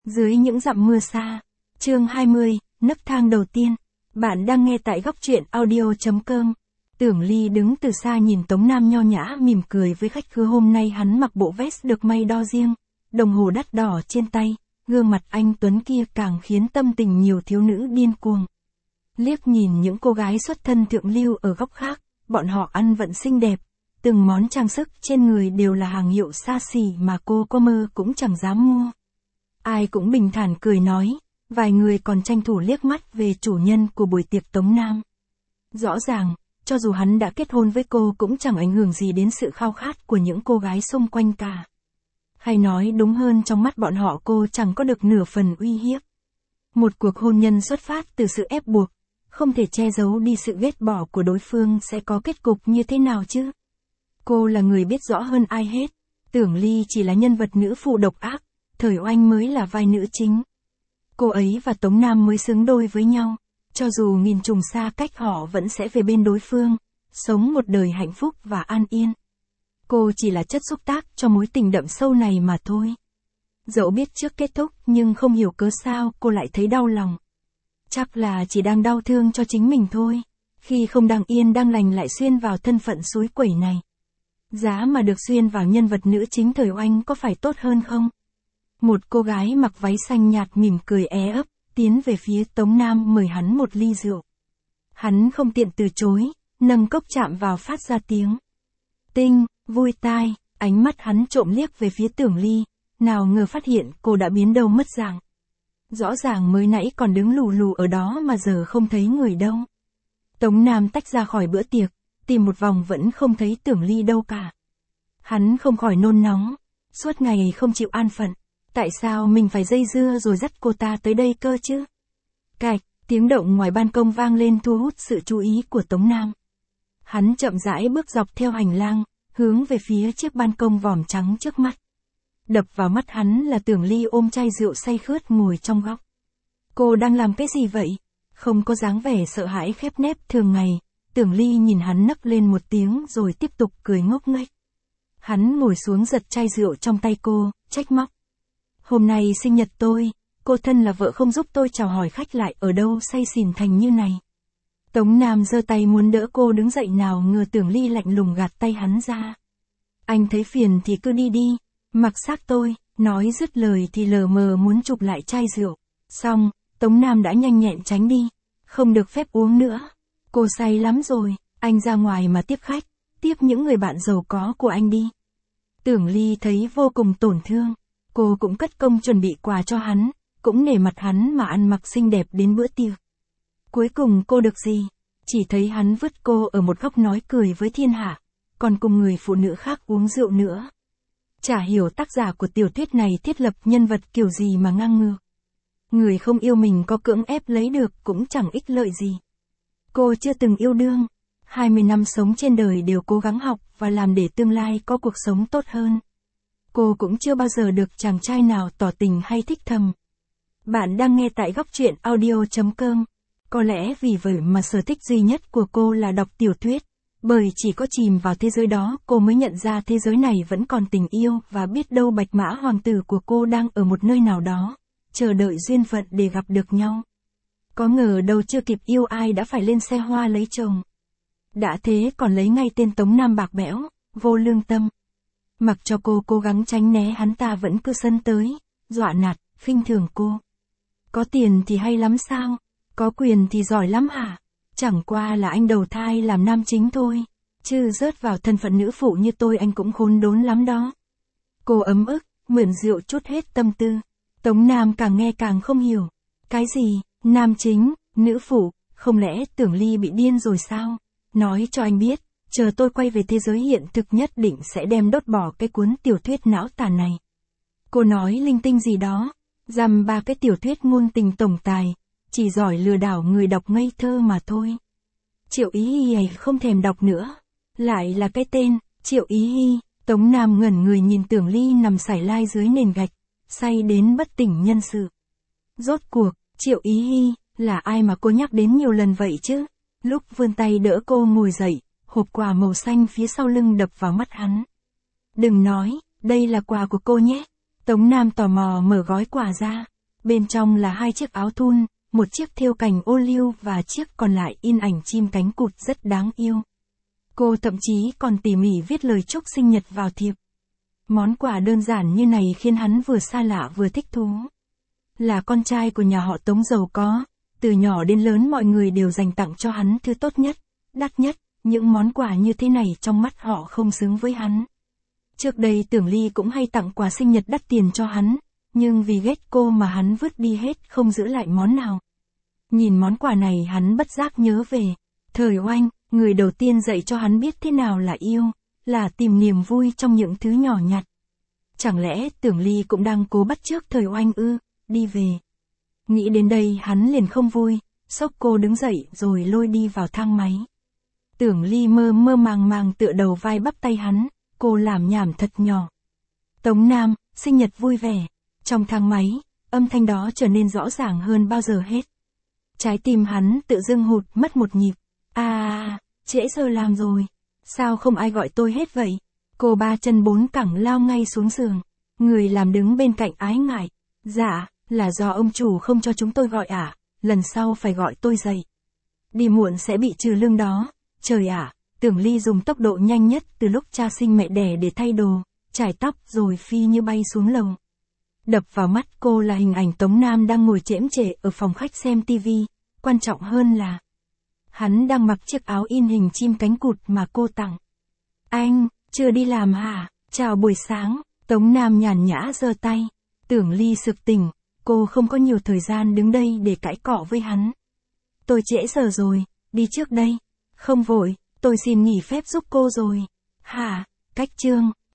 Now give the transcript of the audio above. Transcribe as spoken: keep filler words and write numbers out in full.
Dưới những dặm mưa xa. Chương hai mươi, nấc thang đầu tiên. Bạn đang nghe tại góc truyện audio chấm com. Tưởng Ly đứng từ xa nhìn Tống Nam nho nhã mỉm cười với khách khứa, hôm nay hắn mặc bộ vest được may đo riêng, đồng hồ đắt đỏ trên tay, gương mặt anh tuấn kia càng khiến tâm tình nhiều thiếu nữ điên cuồng. Liếc nhìn những cô gái xuất thân thượng lưu ở góc khác, bọn họ ăn vận xinh đẹp, từng món trang sức trên người đều là hàng hiệu xa xỉ mà cô có mơ cũng chẳng dám mua. Ai cũng bình thản cười nói, vài người còn tranh thủ liếc mắt về chủ nhân của buổi tiệc Tống Nam. Rõ ràng, cho dù hắn đã kết hôn với cô cũng chẳng ảnh hưởng gì đến sự khao khát của những cô gái xung quanh cả. Hay nói đúng hơn, trong mắt bọn họ cô chẳng có được nửa phần uy hiếp. Một cuộc hôn nhân xuất phát từ sự ép buộc, không thể che giấu đi sự ghét bỏ của đối phương sẽ có kết cục như thế nào chứ. Cô là người biết rõ hơn ai hết, Tưởng Ly chỉ là nhân vật nữ phụ độc ác, Thời Oanh mới là vai nữ chính. Cô ấy và Tống Nam mới xứng đôi với nhau, cho dù nghìn trùng xa cách họ vẫn sẽ về bên đối phương, sống một đời hạnh phúc và an yên. Cô chỉ là chất xúc tác cho mối tình đậm sâu này mà thôi. Dẫu biết trước kết thúc nhưng không hiểu cớ sao cô lại thấy đau lòng. Chắc là chỉ đang đau thương cho chính mình thôi, khi không đang yên đang lành lại xuyên vào thân phận suối quẩy này. Giá mà được xuyên vào nhân vật nữ chính Thời Oanh có phải tốt hơn không? Một cô gái mặc váy xanh nhạt mỉm cười é ấp, tiến về phía Tống Nam mời hắn một ly rượu. Hắn không tiện từ chối, nâng cốc chạm vào phát ra tiếng tinh, vui tai, ánh mắt hắn trộm liếc về phía Tưởng Ly, nào ngờ phát hiện cô đã biến đâu mất dạng. Rõ ràng mới nãy còn đứng lù lù ở đó mà giờ không thấy người đâu. Tống Nam tách ra khỏi bữa tiệc, tìm một vòng vẫn không thấy Tưởng Ly đâu cả. Hắn không khỏi nôn nóng, suốt ngày không chịu an phận, tại sao mình phải dây dưa rồi dắt cô ta tới đây cơ chứ? Cạch, tiếng động ngoài ban công vang lên thu hút sự chú ý của Tống Nam. Hắn chậm rãi bước dọc theo hành lang, hướng về phía chiếc ban công vòm trắng trước mắt. Đập vào mắt hắn là Tưởng Ly ôm chai rượu say khướt ngồi trong góc. Cô đang làm cái gì vậy? Không có dáng vẻ sợ hãi khép nép thường ngày, Tưởng Ly nhìn hắn nấc lên một tiếng rồi tiếp tục cười ngốc nghếch. Hắn ngồi xuống giật chai rượu trong tay cô, trách móc. Hôm nay sinh nhật tôi, cô thân là vợ không giúp tôi chào hỏi khách lại ở đâu say xỉn thành như này. Tống Nam giơ tay muốn đỡ cô đứng dậy, nào ngờ Tưởng Ly lạnh lùng gạt tay hắn ra. Anh thấy phiền thì cứ đi đi, mặc xác tôi, nói dứt lời thì lờ mờ muốn chụp lại chai rượu. Xong, Tống Nam đã nhanh nhẹn tránh đi, không được phép uống nữa. Cô say lắm rồi, anh ra ngoài mà tiếp khách, tiếp những người bạn giàu có của anh đi. Tưởng Ly thấy vô cùng tổn thương, cô cũng cất công chuẩn bị quà cho hắn, cũng nể mặt hắn mà ăn mặc xinh đẹp đến bữa tiệc. Cuối cùng cô được gì? Chỉ thấy hắn vứt cô ở một góc nói cười với thiên hạ, còn cùng người phụ nữ khác uống rượu nữa. Chả hiểu tác giả của tiểu thuyết này thiết lập nhân vật kiểu gì mà ngang ngược. Người không yêu mình có cưỡng ép lấy được cũng chẳng ích lợi gì. Cô chưa từng yêu đương, hai mươi năm sống trên đời đều cố gắng học và làm để tương lai có cuộc sống tốt hơn. Cô cũng chưa bao giờ được chàng trai nào tỏ tình hay thích thầm. Bạn đang nghe tại góc truyện audio chấm com. Có lẽ vì vậy mà sở thích duy nhất của cô là đọc tiểu thuyết, bởi chỉ có chìm vào thế giới đó cô mới nhận ra thế giới này vẫn còn tình yêu, và biết đâu bạch mã hoàng tử của cô đang ở một nơi nào đó, chờ đợi duyên phận để gặp được nhau. Có ngờ đâu chưa kịp yêu ai đã phải lên xe hoa lấy chồng. Đã thế còn lấy ngay tên Tống Nam bạc bẽo, vô lương tâm. Mặc cho cô cố gắng tránh né, hắn ta vẫn cứ sân tới, dọa nạt, khinh thường cô. Có tiền thì hay lắm sao? Có quyền thì giỏi lắm hả? Chẳng qua là anh đầu thai làm nam chính thôi, chứ rớt vào thân phận nữ phụ như tôi anh cũng khốn đốn lắm đó. Cô ấm ức, mượn rượu trút hết tâm tư. Tống Nam càng nghe càng không hiểu. Cái gì? Nam chính, nữ phụ, không lẽ Tưởng Ly bị điên rồi sao? Nói cho anh biết, chờ tôi quay về thế giới hiện thực nhất định sẽ đem đốt bỏ cái cuốn tiểu thuyết não tàn này. Cô nói linh tinh gì đó, dăm ba cái tiểu thuyết ngôn tình tổng tài, chỉ giỏi lừa đảo người đọc ngây thơ mà thôi. Triệu Ý Hi ấy không thèm đọc nữa. Lại là cái tên, Triệu Ý Hi. Tống Nam ngẩn người nhìn Tưởng Ly nằm sải lai dưới nền gạch, say đến bất tỉnh nhân sự. Rốt cuộc, Triệu Ý Hi, là ai mà cô nhắc đến nhiều lần vậy chứ? Lúc vươn tay đỡ cô ngồi dậy, hộp quà màu xanh phía sau lưng đập vào mắt hắn. Đừng nói, đây là quà của cô nhé. Tống Nam tò mò mở gói quà ra, Bên trong là hai chiếc áo thun, một chiếc thêu cành ô liu và chiếc còn lại in ảnh chim cánh cụt rất đáng yêu. Cô thậm chí còn tỉ mỉ viết lời chúc sinh nhật vào thiệp. Món quà đơn giản như này khiến hắn vừa xa lạ vừa thích thú. Là con trai của nhà họ Tống giàu có, từ nhỏ đến lớn mọi người đều dành tặng cho hắn thứ tốt nhất, đắt nhất, những món quà như thế này trong mắt họ không xứng với hắn. Trước đây Tưởng Ly cũng hay tặng quà sinh nhật đắt tiền cho hắn, nhưng vì ghét cô mà hắn vứt đi hết không giữ lại món nào. Nhìn món quà này hắn bất giác nhớ về Thời Oanh, người đầu tiên dạy cho hắn biết thế nào là yêu, là tìm niềm vui trong những thứ nhỏ nhặt. Chẳng lẽ Tưởng Ly cũng đang cố bắt chước Thời Oanh ư, đi về. Nghĩ đến đây hắn liền không vui, xốc cô đứng dậy rồi lôi đi vào thang máy. Tưởng Ly mơ mơ màng màng tựa đầu vai bắp tay hắn, cô làm nhảm thật nhỏ. Tống Nam, sinh nhật vui vẻ. Trong thang máy, âm thanh đó trở nên rõ ràng hơn bao giờ hết. Trái tim hắn tự dưng hụt mất một nhịp. À, trễ giờ làm rồi. Sao không ai gọi tôi hết vậy? Cô ba chân bốn cẳng lao ngay xuống giường. Người làm đứng bên cạnh ái ngại. Dạ, là do ông chủ không cho chúng tôi gọi à, lần sau phải gọi tôi dậy. Đi muộn sẽ bị trừ lương đó. Trời ạ, Tưởng Ly dùng tốc độ nhanh nhất từ lúc cha sinh mẹ đẻ để thay đồ, chải tóc rồi phi như bay xuống lầu. Đập vào mắt cô là hình ảnh Tống Nam đang ngồi chễm chệ ở phòng khách xem tivi, quan trọng hơn là hắn đang mặc chiếc áo in hình chim cánh cụt mà cô tặng. Anh, chưa đi làm hả? Chào buổi sáng, Tống Nam nhàn nhã giơ tay. Tưởng Ly sực tỉnh, cô không có nhiều thời gian đứng đây để cãi cọ với hắn. Tôi trễ giờ rồi, đi trước đây. Không vội, tôi xin nghỉ phép giúp cô rồi. Hả, cách chương.